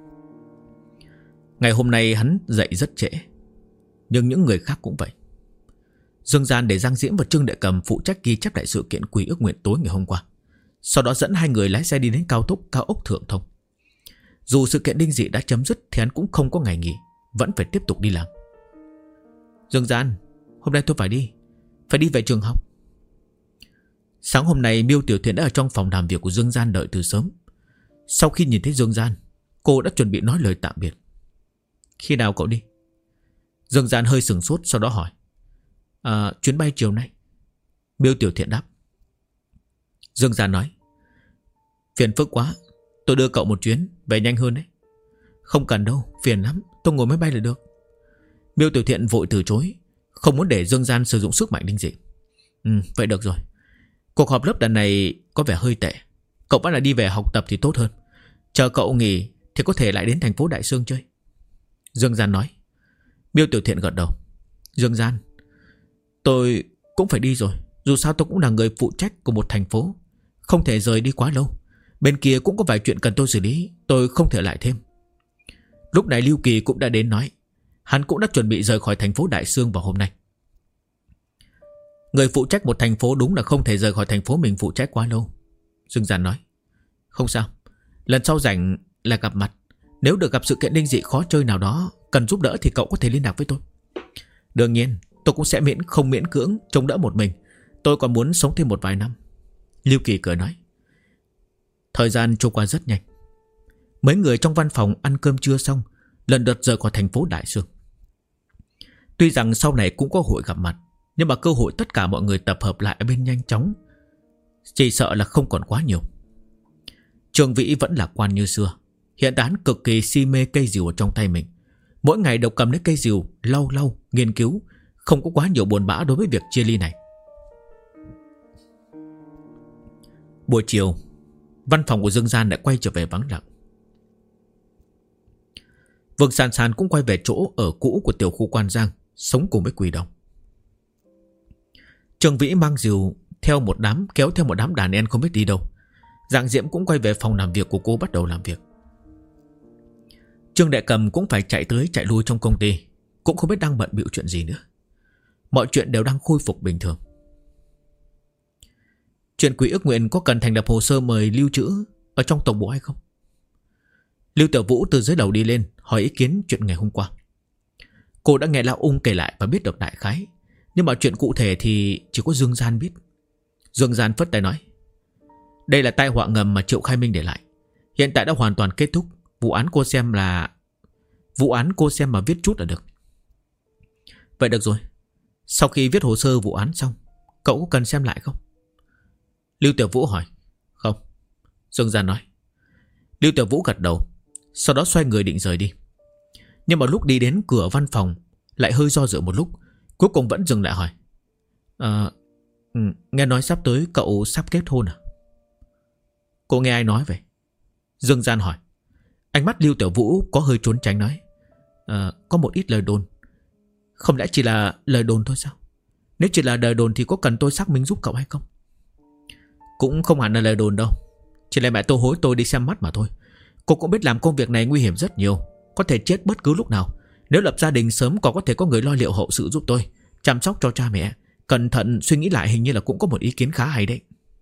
Speaker 1: Ngày hôm nay hắn dậy rất trễ, nhưng những người khác cũng vậy. Dương Gian để Giang Diễm và Trương Đệ Cầm phụ trách ghi chép lại sự kiện quỷ ước nguyện tối ngày hôm qua, sau đó dẫn hai người lái xe đi đến cao ốc Thượng Thông. Dù sự kiện linh dị đã chấm dứt thì hắn cũng không có ngày nghỉ, vẫn phải tiếp tục đi làm. Dương Gian, hôm nay tôi phải đi về trường học. Sáng hôm nay Miêu Tiểu Thiện đã ở trong phòng làm việc của Dương Gian đợi từ sớm. Sau khi nhìn thấy Dương Gian, cô đã chuẩn bị nói lời tạm biệt. Khi nào cậu đi? Dương Gian hơi sửng sốt, sau đó hỏi. Chuyến bay chiều nay. Miêu Tiểu Thiện đáp. Dương Gian nói. Phiền phức quá, tôi đưa cậu một chuyến, về nhanh hơn đấy. Không cần đâu, phiền lắm, tôi ngồi máy bay là được. Miêu Tiểu Thiện vội từ chối, không muốn để Dương Gian sử dụng sức mạnh linh dị. Vậy được rồi. Cuộc họp lớp lần này có vẻ hơi tệ. Cậu vẫn là đi về học tập thì tốt hơn. Chờ cậu nghỉ thì có thể lại đến thành phố Đại Sương chơi. Dương Gian nói. Miêu Tiểu Thiện gật đầu. Dương Gian, tôi cũng phải đi rồi. Dù sao tôi cũng là người phụ trách của một thành phố, không thể rời đi quá lâu. Bên kia cũng có vài chuyện cần tôi xử lý, tôi không thể lại thêm. Lúc này Lưu Kỳ cũng đã đến nói, hắn cũng đã chuẩn bị rời khỏi thành phố Đại Sương vào hôm nay. Người phụ trách một thành phố đúng là không thể rời khỏi thành phố mình phụ trách quá lâu. Dương Gian nói. Không sao, lần sau rảnh là gặp mặt. Nếu được gặp sự kiện linh dị khó chơi nào đó cần giúp đỡ thì cậu có thể liên lạc với tôi. Đương nhiên tôi cũng sẽ không miễn cưỡng chống đỡ một mình. Tôi còn muốn sống thêm một vài năm. Lưu Kỳ cười nói. Thời gian trôi qua rất nhanh. Mấy người trong văn phòng ăn cơm trưa xong, lần lượt rời khỏi thành phố Đại Sương. Tuy rằng sau này cũng có hội gặp mặt, nhưng mà cơ hội tất cả mọi người tập hợp lại ở bên nhanh chóng chỉ sợ là không còn quá nhiều. Trường Vĩ vẫn lạc quan như xưa. Hiện tại hắn cực kỳ si mê cây rìu ở trong tay mình. Mỗi ngày đều cầm lấy cây rìu lau nghiên cứu, không có quá nhiều buồn bã đối với việc chia ly này. Buổi chiều, văn phòng của Dương Gian lại quay trở về vắng lặng. Vương San San cũng quay về chỗ ở cũ của tiểu khu Quan Giang, sống cùng với Quỷ Đồng. Trường Vĩ mang rìu kéo theo một đám đàn em không biết đi đâu. Dạng Diễm cũng quay về phòng làm việc của cô bắt đầu làm việc. Trương Đại Cầm cũng phải chạy tới chạy lui trong công ty, cũng không biết đang bận bịu chuyện gì nữa. Mọi chuyện đều đang khôi phục bình thường. Chuyện Quỹ ước nguyện có cần thành lập hồ sơ mời lưu trữ ở trong tổng bộ hay không? Lưu Tiểu Vũ từ dưới đầu đi lên hỏi ý kiến chuyện ngày hôm qua. Cô đã nghe Lão Ung kể lại và biết được đại khái, nhưng mà chuyện cụ thể thì chỉ có Dương Gian biết. Dương Gian phất tay nói. Đây là tai họa ngầm mà Triệu Khai Minh để lại. Hiện tại đã hoàn toàn kết thúc. Vụ án cô xem mà viết chút là được. Vậy được rồi. Sau khi viết hồ sơ vụ án xong, cậu có cần xem lại không? Lưu Tiểu Vũ hỏi. Không. Dương Gian nói. Lưu Tiểu Vũ gật đầu, sau đó xoay người định rời đi. Nhưng mà lúc đi đến cửa văn phòng lại hơi do dự một lúc, cuối cùng vẫn dừng lại hỏi. Nghe nói sắp tới cậu sắp kết hôn à? Cô nghe ai nói vậy? Dương Gian hỏi. Ánh mắt Lưu Tiểu Vũ có hơi trốn tránh nói. Có một ít lời đồn. Không lẽ chỉ là lời đồn thôi sao? Nếu chỉ là lời đồn thì có cần tôi xác minh giúp cậu hay không? Cũng không hẳn là lời đồn đâu. Chỉ là mẹ tôi hối tôi đi xem mắt mà thôi. Cô cũng biết làm công việc này nguy hiểm rất nhiều, có thể chết bất cứ lúc nào. Nếu lập gia đình sớm còn có thể có người lo liệu hậu sự giúp tôi, chăm sóc cho cha mẹ. Cẩn thận suy nghĩ lại, hình như là cũng có một ý kiến khá hay đấy.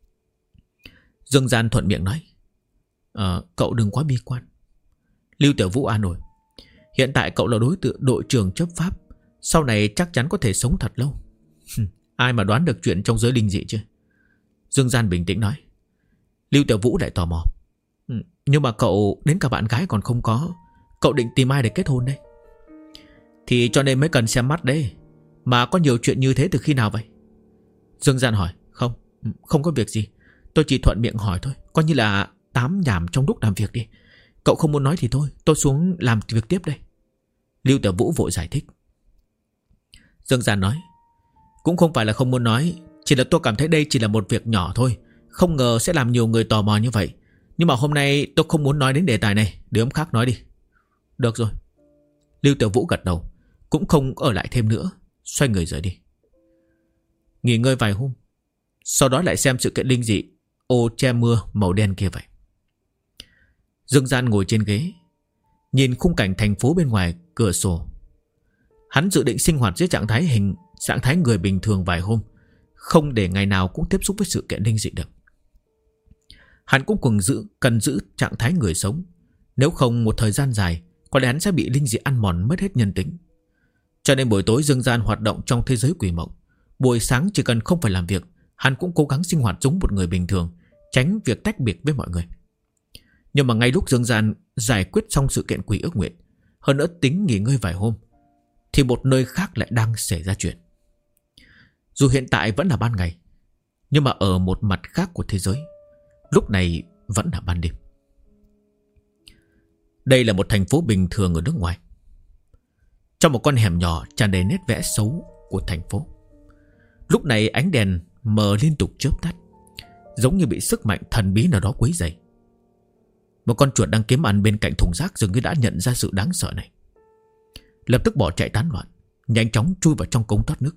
Speaker 1: Dương Gian thuận miệng nói. Cậu đừng quá bi quan. Lưu Tiểu Vũ an ủi. Hiện tại cậu là đội trưởng chấp pháp, sau này chắc chắn có thể sống thật lâu. Ai mà đoán được chuyện trong giới linh dị chứ? Dương Gian bình tĩnh nói. Lưu Tiểu Vũ lại tò mò. Nhưng mà cậu đến cả bạn gái còn không có, cậu định tìm ai để kết hôn đây? Thì cho nên mới cần xem mắt đấy. Mà có nhiều chuyện như thế từ khi nào vậy? Dương Gian hỏi. Không có việc gì. Tôi chỉ thuận miệng hỏi thôi, coi như là tám nhảm trong lúc làm việc đi. Cậu không muốn nói thì thôi, tôi xuống làm việc tiếp đây. Lưu Tiểu Vũ vội giải thích. Dương Gian nói. Cũng không phải là không muốn nói, chỉ là tôi cảm thấy đây chỉ là một việc nhỏ thôi, không ngờ sẽ làm nhiều người tò mò như vậy. Nhưng mà hôm nay tôi không muốn nói đến đề tài này, để hôm khác nói đi. Được rồi. Lưu Tiểu Vũ gật đầu, cũng không ở lại thêm nữa, xoay người rời đi. Nghỉ ngơi vài hôm, sau đó lại xem sự kiện linh dị ô che mưa màu đen kia vậy. Dương Gian ngồi trên ghế, nhìn khung cảnh thành phố bên ngoài cửa sổ. Hắn dự định sinh hoạt dưới trạng thái người bình thường vài hôm, không để ngày nào cũng tiếp xúc với sự kiện linh dị được. Hắn cũng cần giữ trạng thái người sống, nếu không một thời gian dài có lẽ hắn sẽ bị linh dị ăn mòn mất hết nhân tính. Cho nên buổi tối Dương Gian hoạt động trong thế giới quỷ mộng, buổi sáng chỉ cần không phải làm việc, hắn cũng cố gắng sinh hoạt giống một người bình thường, tránh việc tách biệt với mọi người. Nhưng mà ngay lúc Dương Gian giải quyết xong sự kiện Quỷ ước nguyện, hơn nữa tính nghỉ ngơi vài hôm, thì một nơi khác lại đang xảy ra chuyện. Dù hiện tại vẫn là ban ngày, nhưng mà ở một mặt khác của thế giới, lúc này vẫn là ban đêm. Đây là một thành phố bình thường ở nước ngoài. Trong một con hẻm nhỏ tràn đầy nét vẽ xấu của thành phố. Lúc này ánh đèn mờ liên tục chớp tắt, giống như bị sức mạnh thần bí nào đó quấy rầy. Một con chuột đang kiếm ăn bên cạnh thùng rác dường như đã nhận ra sự đáng sợ này, lập tức bỏ chạy tán loạn, nhanh chóng chui vào trong cống thoát nước.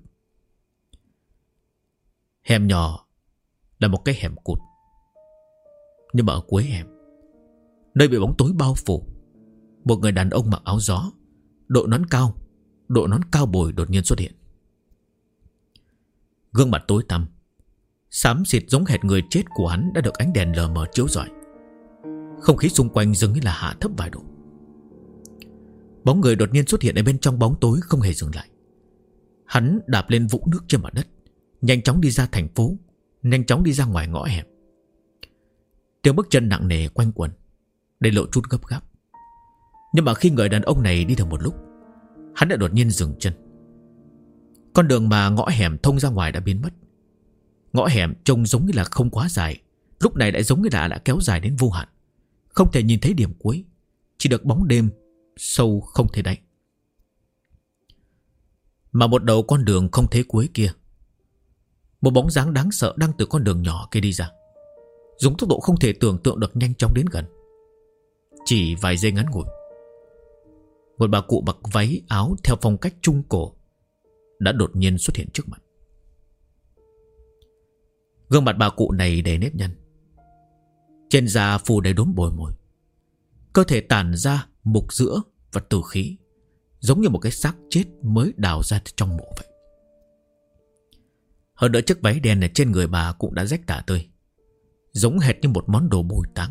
Speaker 1: Hẻm nhỏ là một cái hẻm cụt, nhưng mà ở cuối hẻm, nơi bị bóng tối bao phủ, một người đàn ông mặc áo gió, đội nón cao bồi đột nhiên xuất hiện. Gương mặt tối tăm, xám xịt giống hệt người chết của hắn đã được ánh đèn lờ mờ chiếu rọi. Không khí xung quanh dường như là hạ thấp vài độ. Bóng người đột nhiên xuất hiện ở bên trong bóng tối, không hề dừng lại. Hắn đạp lên vũng nước trên mặt đất, nhanh chóng đi ra thành phố, nhanh chóng đi ra ngoài ngõ hẻm. Tiếng bước chân nặng nề quanh quẩn, để lộ chút gấp gáp. Nhưng mà khi người đàn ông này đi được một lúc, hắn đã đột nhiên dừng chân. Con đường mà ngõ hẻm thông ra ngoài đã biến mất. Ngõ hẻm trông giống như là không quá dài, lúc này lại giống như là đã kéo dài đến vô hạn, không thể nhìn thấy điểm cuối, chỉ được bóng đêm sâu không thể đáy. Mà một đầu con đường không thấy cuối kia, một bóng dáng đáng sợ đang từ con đường nhỏ kia đi ra, dùng tốc độ không thể tưởng tượng được nhanh chóng đến gần. Chỉ vài giây ngắn ngủi, một bà cụ mặc váy áo theo phong cách trung cổ đã đột nhiên xuất hiện trước mặt. Gương mặt bà cụ này đầy nếp nhăn, trên da phủ đầy đốm bồi mồi, cơ thể tản ra mục giữa và tử khí, giống như một cái xác chết mới đào ra trong mộ vậy. Hơn nữa chiếc váy đen ở trên người bà cũng đã rách tả tơi, giống hệt như một món đồ bồi táng.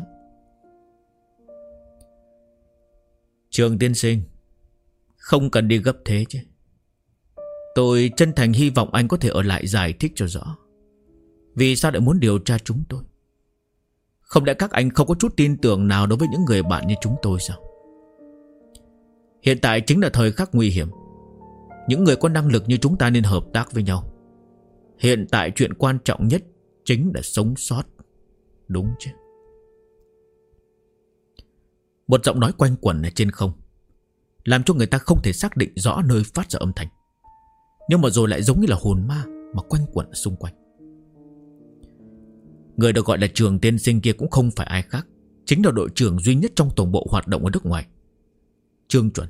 Speaker 1: Trường tiên sinh, không cần đi gấp thế chứ. Tôi chân thành hy vọng anh có thể ở lại giải thích cho rõ vì sao lại muốn điều tra chúng tôi. Không lẽ các anh không có chút tin tưởng nào đối với những người bạn như chúng tôi sao? Hiện tại chính là thời khắc nguy hiểm. Những người có năng lực như chúng ta nên hợp tác với nhau. Hiện tại chuyện quan trọng nhất chính là sống sót, đúng chứ? Một giọng nói quanh quẩn ở trên không, làm cho người ta không thể xác định rõ nơi phát ra âm thanh, nhưng mà rồi lại giống như là hồn ma mà quanh quẩn ở xung quanh. Người được gọi là Trường tiên sinh kia cũng không phải ai khác, chính là đội trưởng duy nhất trong tổng bộ hoạt động ở nước ngoài, Trương Chuẩn.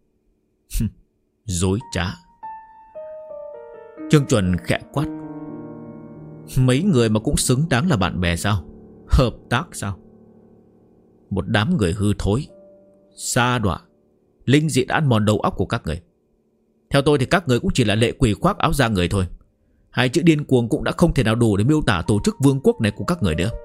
Speaker 1: Dối trá. Trương Chuẩn khẽ quát. Mấy người mà cũng xứng đáng là bạn bè sao? Hợp tác sao? Một đám người hư thối, sa đọa, linh dị đã ăn mòn đầu óc của các người. Theo tôi thì các người cũng chỉ là lệ quỷ khoác áo da người thôi. Hai chữ điên cuồng cũng đã không thể nào đủ để miêu tả tổ chức vương quốc này của các người nữa.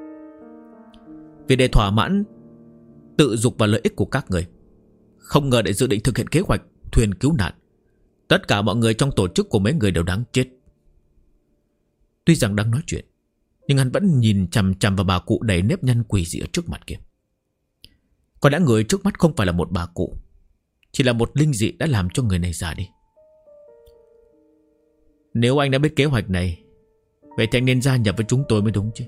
Speaker 1: Vì để thỏa mãn tự dục và lợi ích của các người, không ngờ để dự định thực hiện kế hoạch thuyền cứu nạn, tất cả mọi người trong tổ chức của mấy người đều đáng chết. Tuy rằng đang nói chuyện, nhưng hắn vẫn nhìn chằm chằm vào bà cụ đầy nếp nhăn quỷ dị ở trước mặt kia. Có lẽ người trước mắt không phải là một bà cụ, chỉ là một linh dị đã làm cho người này già đi. Nếu anh đã biết kế hoạch này, vậy thì anh nên gia nhập với chúng tôi mới đúng chứ.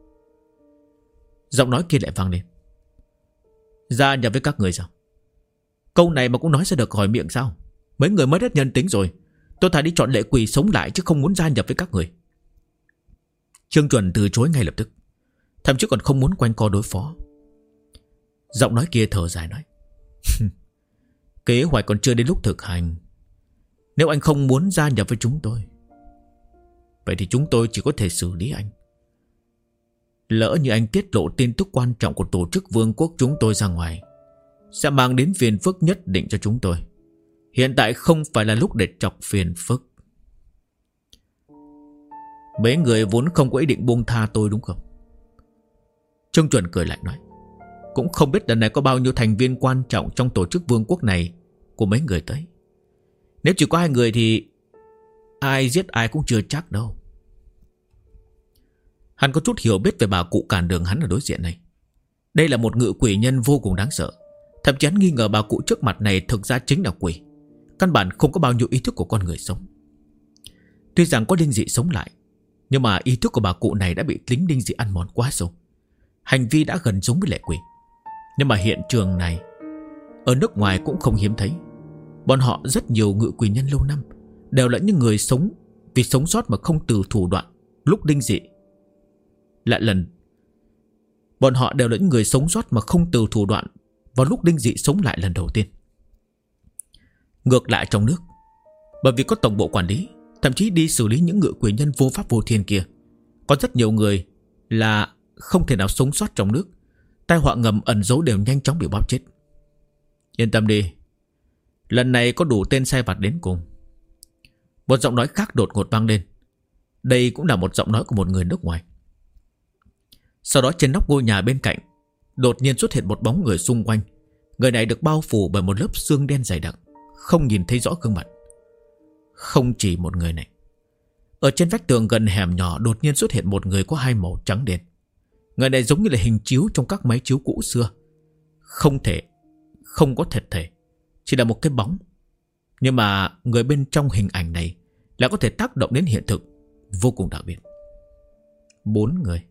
Speaker 1: Giọng nói kia lại vang lên. Gia nhập với các người sao? Câu này mà cũng nói ra được khỏi miệng sao? Mấy người mới rất nhân tính rồi. Tôi thà đi chọn lệ quỷ sống lại chứ không muốn gia nhập với các người. Trương Chuẩn từ chối ngay lập tức, thậm chí còn không muốn quanh co đối phó. Giọng nói kia thở dài nói. Kế hoạch còn chưa đến lúc thực hành. Nếu anh không muốn gia nhập với chúng tôi, vậy thì chúng tôi chỉ có thể xử lý anh. Lỡ như anh tiết lộ tin tức quan trọng của tổ chức vương quốc chúng tôi ra ngoài, sẽ mang đến phiền phức nhất định cho chúng tôi. Hiện tại không phải là lúc để chọc phiền phức. Mấy người vốn không có ý định buông tha tôi đúng không? Trương Chuẩn cười lại nói. Cũng không biết lần này có bao nhiêu thành viên quan trọng trong tổ chức vương quốc này của mấy người tới. Nếu chỉ có 2 người thì ai giết ai cũng chưa chắc đâu. Hắn có chút hiểu biết về bà cụ cản đường hắn ở đối diện này. Đây là một ngự quỷ nhân vô cùng đáng sợ. Thậm chí hắn nghi ngờ bà cụ trước mặt này thực ra chính là quỷ, căn bản không có bao nhiêu ý thức của con người sống. Tuy rằng có linh dị sống lại, nhưng mà ý thức của bà cụ này đã bị lính linh dị ăn mòn quá sâu. Hành vi đã gần giống với lệ quỷ. Nhưng mà hiện trường này ở nước ngoài cũng không hiếm thấy. Bọn họ rất nhiều ngự quỷ nhân lâu năm đều là những người sống vì sống sót mà không từ thủ đoạn lúc linh dị. Bọn họ đều là những người sống sót mà không từ thủ đoạn vào lúc linh dị sống lại lần đầu tiên. Ngược lại trong nước, bởi vì có tổng bộ quản lý, thậm chí đi xử lý những ngự quỷ nhân vô pháp vô thiên kia, có rất nhiều người là không thể nào sống sót trong nước. Tai họa ngầm ẩn giấu đều nhanh chóng bị bóp chết. Yên tâm đi, lần này có đủ tên sai vặt đến cùng. Một giọng nói khác đột ngột vang lên, Đây cũng là một giọng nói của một người nước ngoài. Sau đó trên nóc ngôi nhà bên cạnh đột nhiên xuất hiện một bóng người xung quanh. Người này được bao phủ bởi một lớp xương đen dày đặc, không nhìn thấy rõ gương mặt. Không chỉ một người này. Ở trên vách tường gần hẻm nhỏ đột nhiên xuất hiện một người có hai màu trắng đen. Người này giống như là hình chiếu trong các máy chiếu cũ xưa. Không có thật thể, chỉ là một cái bóng. Nhưng mà người bên trong hình ảnh này lại có thể tác động đến hiện thực, vô cùng đặc biệt. 4 người.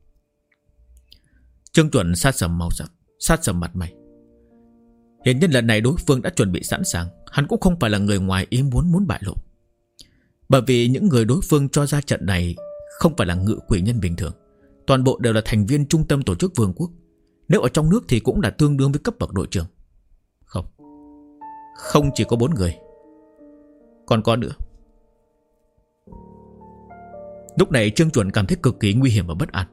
Speaker 1: Trương Chuẩn sát sầm màu sắc, sát sầm mặt mày. Hiện nhiên lần này đối phương đã chuẩn bị sẵn sàng. Hắn cũng không phải là người ngoài ý muốn bại lộ. Bởi vì những người đối phương cho ra trận này không phải là ngự quỷ nhân bình thường. Toàn bộ đều là thành viên trung tâm tổ chức vương quốc. Nếu ở trong nước thì cũng là tương đương với cấp bậc đội trưởng. Không chỉ có 4 người, còn có nữa. Lúc này Trương Chuẩn cảm thấy cực kỳ nguy hiểm và bất an.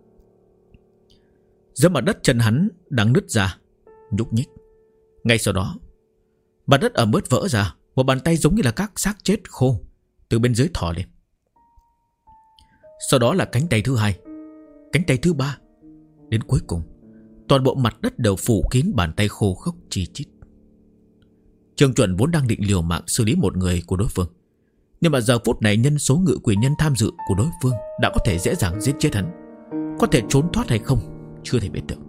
Speaker 1: Dưới mặt đất chân hắn đang nứt ra, nhúc nhích. Ngay sau đó, mặt đất ẩm ướt vỡ ra. Một bàn tay giống như là các xác chết khô từ bên dưới thò lên. Sau đó là cánh tay thứ 2, cánh tay thứ 3. Đến cuối cùng, toàn bộ mặt đất đều phủ kín bàn tay khô khốc chi chít. Trương Chuẩn vốn đang định liều mạng xử lý một người của đối phương. Nhưng mà giờ phút này nhân số ngự quỷ nhân tham dự của đối phương đã có thể dễ dàng giết chết hắn. Có thể trốn thoát hay không chưa thể biết được.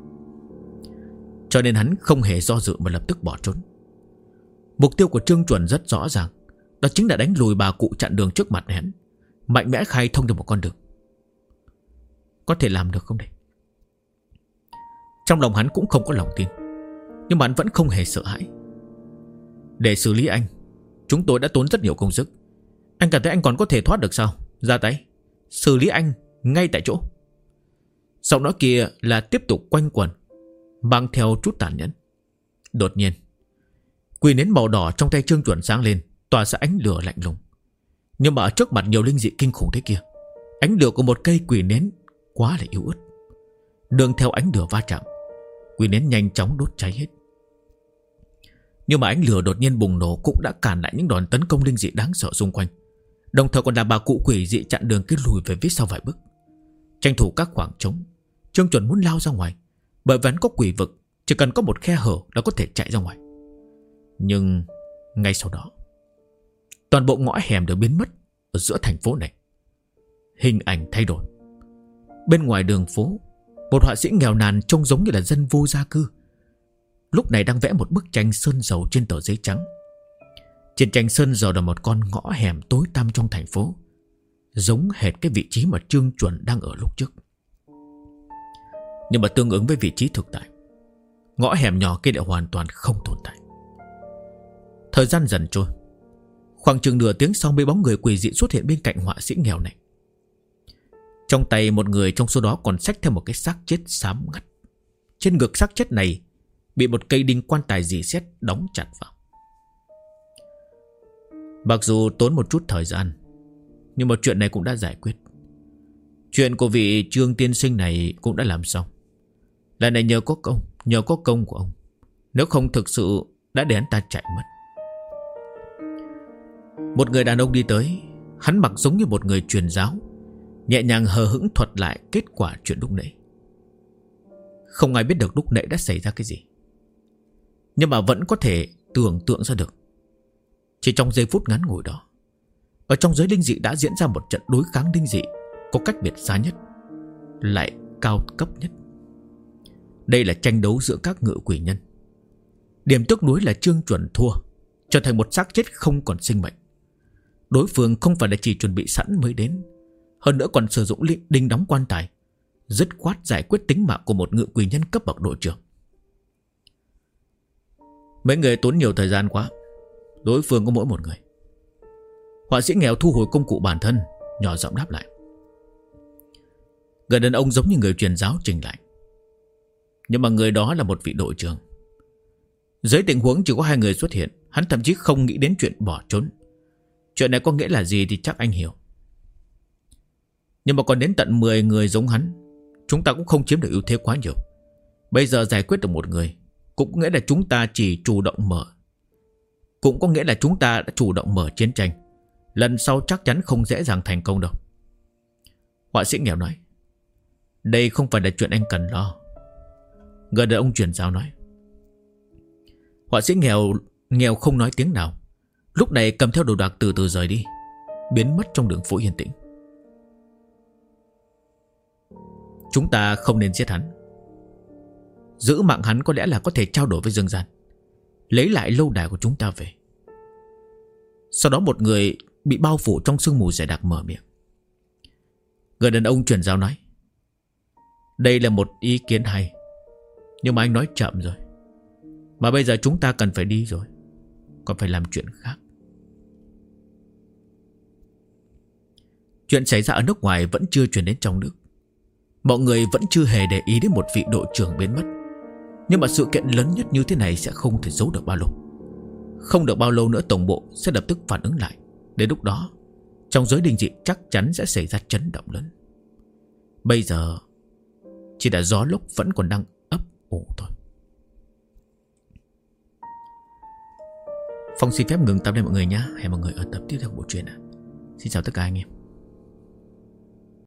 Speaker 1: Cho nên hắn không hề do dự mà lập tức bỏ trốn. Mục tiêu của Trương Chuẩn rất rõ ràng. Đó chính là đánh lùi bà cụ chặn đường trước mặt hắn, mạnh mẽ khai thông được một con đường. Có thể làm được không đây? Trong lòng hắn cũng không có lòng tin, nhưng mà hắn vẫn không hề sợ hãi. Để xử lý anh, chúng tôi đã tốn rất nhiều công sức. Anh cảm thấy anh còn có thể thoát được sao? Ra tay, xử lý anh ngay tại chỗ. Giọng nói kia là tiếp tục quanh quẩn, mang theo chút tàn nhẫn. Đột nhiên, quỷ nến màu đỏ trong tay Trương Chuẩn sáng lên, tỏa ra ánh lửa lạnh lùng. Nhưng mà ở trước mặt nhiều linh dị kinh khủng thế kia, ánh lửa của một cây quỷ nến quá là yếu ớt. Nương theo ánh lửa va chạm, quỷ nến nhanh chóng đốt cháy hết. Nhưng mà ánh lửa đột nhiên bùng nổ cũng đã cản lại những đòn tấn công linh dị đáng sợ xung quanh. Đồng thời còn là bà cụ quỷ dị chặn đường cứ lùi về phía sau vài bước. Tranh thủ các khoảng trống, Trương Chuẩn muốn lao ra ngoài, bởi vì hắn có quỷ vực, chỉ cần có một khe hở là có thể chạy ra ngoài. Nhưng ngay sau đó, toàn bộ ngõ hẻm đều biến mất ở giữa thành phố này. Hình ảnh thay đổi. Bên ngoài đường phố, một họa sĩ nghèo nàn trông giống như là dân vô gia cư, lúc này đang vẽ một bức tranh sơn dầu trên tờ giấy trắng. Trên tranh sơn dầu là một con ngõ hẻm tối tăm trong thành phố, giống hệt cái vị trí mà Trương Chuẩn đang ở lúc trước. Nhưng mà tương ứng với vị trí thực tại, ngõ hẻm nhỏ kia lại hoàn toàn không tồn tại. Thời gian dần trôi, khoảng chừng nửa tiếng sau mấy bóng người quỷ dị xuất hiện bên cạnh họa sĩ nghèo này. Trong tay một người trong số đó còn xách theo một cái xác chết xám ngắt. Trên ngực xác chết này bị một cây đinh quan tài dì xét đóng chặt vào. Mặc dù tốn một chút thời gian, nhưng mà chuyện này cũng đã giải quyết. Chuyện của vị Trương tiên sinh này cũng đã làm xong. Lần này nhờ có công của ông. Nếu không thực sự đã để hắn ta chạy mất. Một người đàn ông đi tới. Hắn mặc giống như một người truyền giáo, nhẹ nhàng hờ hững thuật lại kết quả chuyện lúc nãy. Không ai biết được lúc nãy đã xảy ra cái gì, nhưng mà vẫn có thể tưởng tượng ra được. Chỉ trong giây phút ngắn ngủi đó, ở trong giới linh dị đã diễn ra một trận đối kháng linh dị có cách biệt xa nhất, lại cao cấp nhất. Đây là tranh đấu giữa các ngự quỷ nhân. Điểm tiếc nuối là Trương Chuẩn thua, trở thành một xác chết không còn sinh mệnh. Đối phương không phải là chỉ chuẩn bị sẵn mới đến, hơn nữa còn sử dụng đinh đóng quan tài, dứt khoát giải quyết tính mạng của một ngự quỷ nhân cấp bậc đội trưởng. Mấy người tốn nhiều thời gian quá. Đối phương có mỗi một người. Họa sĩ nghèo thu hồi công cụ bản thân, nhỏ giọng đáp lại. Người đàn ông giống như người truyền giáo trình lại. Nhưng mà người đó là một vị đội trưởng. Dưới tình huống chỉ có 2 người xuất hiện, hắn thậm chí không nghĩ đến chuyện bỏ trốn. Chuyện này có nghĩa là gì thì chắc anh hiểu. Nhưng mà còn đến tận 10 người giống hắn, chúng ta cũng không chiếm được ưu thế quá nhiều. Bây giờ giải quyết được một người, cũng có nghĩa là chúng ta chỉ chủ động mở. Cũng có nghĩa là chúng ta đã chủ động mở chiến tranh. Lần sau chắc chắn không dễ dàng thành công đâu. Họa sĩ nghèo nói: Đây không phải là chuyện anh cần lo. Người đàn ông chuyển giao nói. Họa sĩ nghèo không nói tiếng nào. Lúc này cầm theo đồ đạc từ từ rời đi, biến mất trong đường phố yên tĩnh. Chúng ta không nên giết hắn. Giữ mạng hắn có lẽ là có thể trao đổi với Dương Gian, lấy lại lâu đài của chúng ta về. Sau đó một người bị bao phủ trong sương mù dày đặc mở miệng. Người đàn ông chuyển giao nói: Đây là một ý kiến hay, nhưng mà anh nói chậm rồi. Mà bây giờ chúng ta cần phải đi rồi, còn phải làm chuyện khác. Chuyện xảy ra ở nước ngoài vẫn chưa truyền đến trong nước. Mọi người vẫn chưa hề để ý đến một vị đội trưởng biến mất. Nhưng mà sự kiện lớn nhất như thế này sẽ không thể giấu được bao lâu. Không được bao lâu nữa tổng bộ sẽ lập tức phản ứng lại. Đến lúc đó trong giới đình dị chắc chắn sẽ xảy ra chấn động lớn. Bây giờ chỉ là gió lốc vẫn còn đang ấp ủ thôi. Phong xin phép ngừng tập đây mọi người nhé. Hẹn mọi người ở tập tiếp theo của bộ truyện. Xin chào tất cả anh em.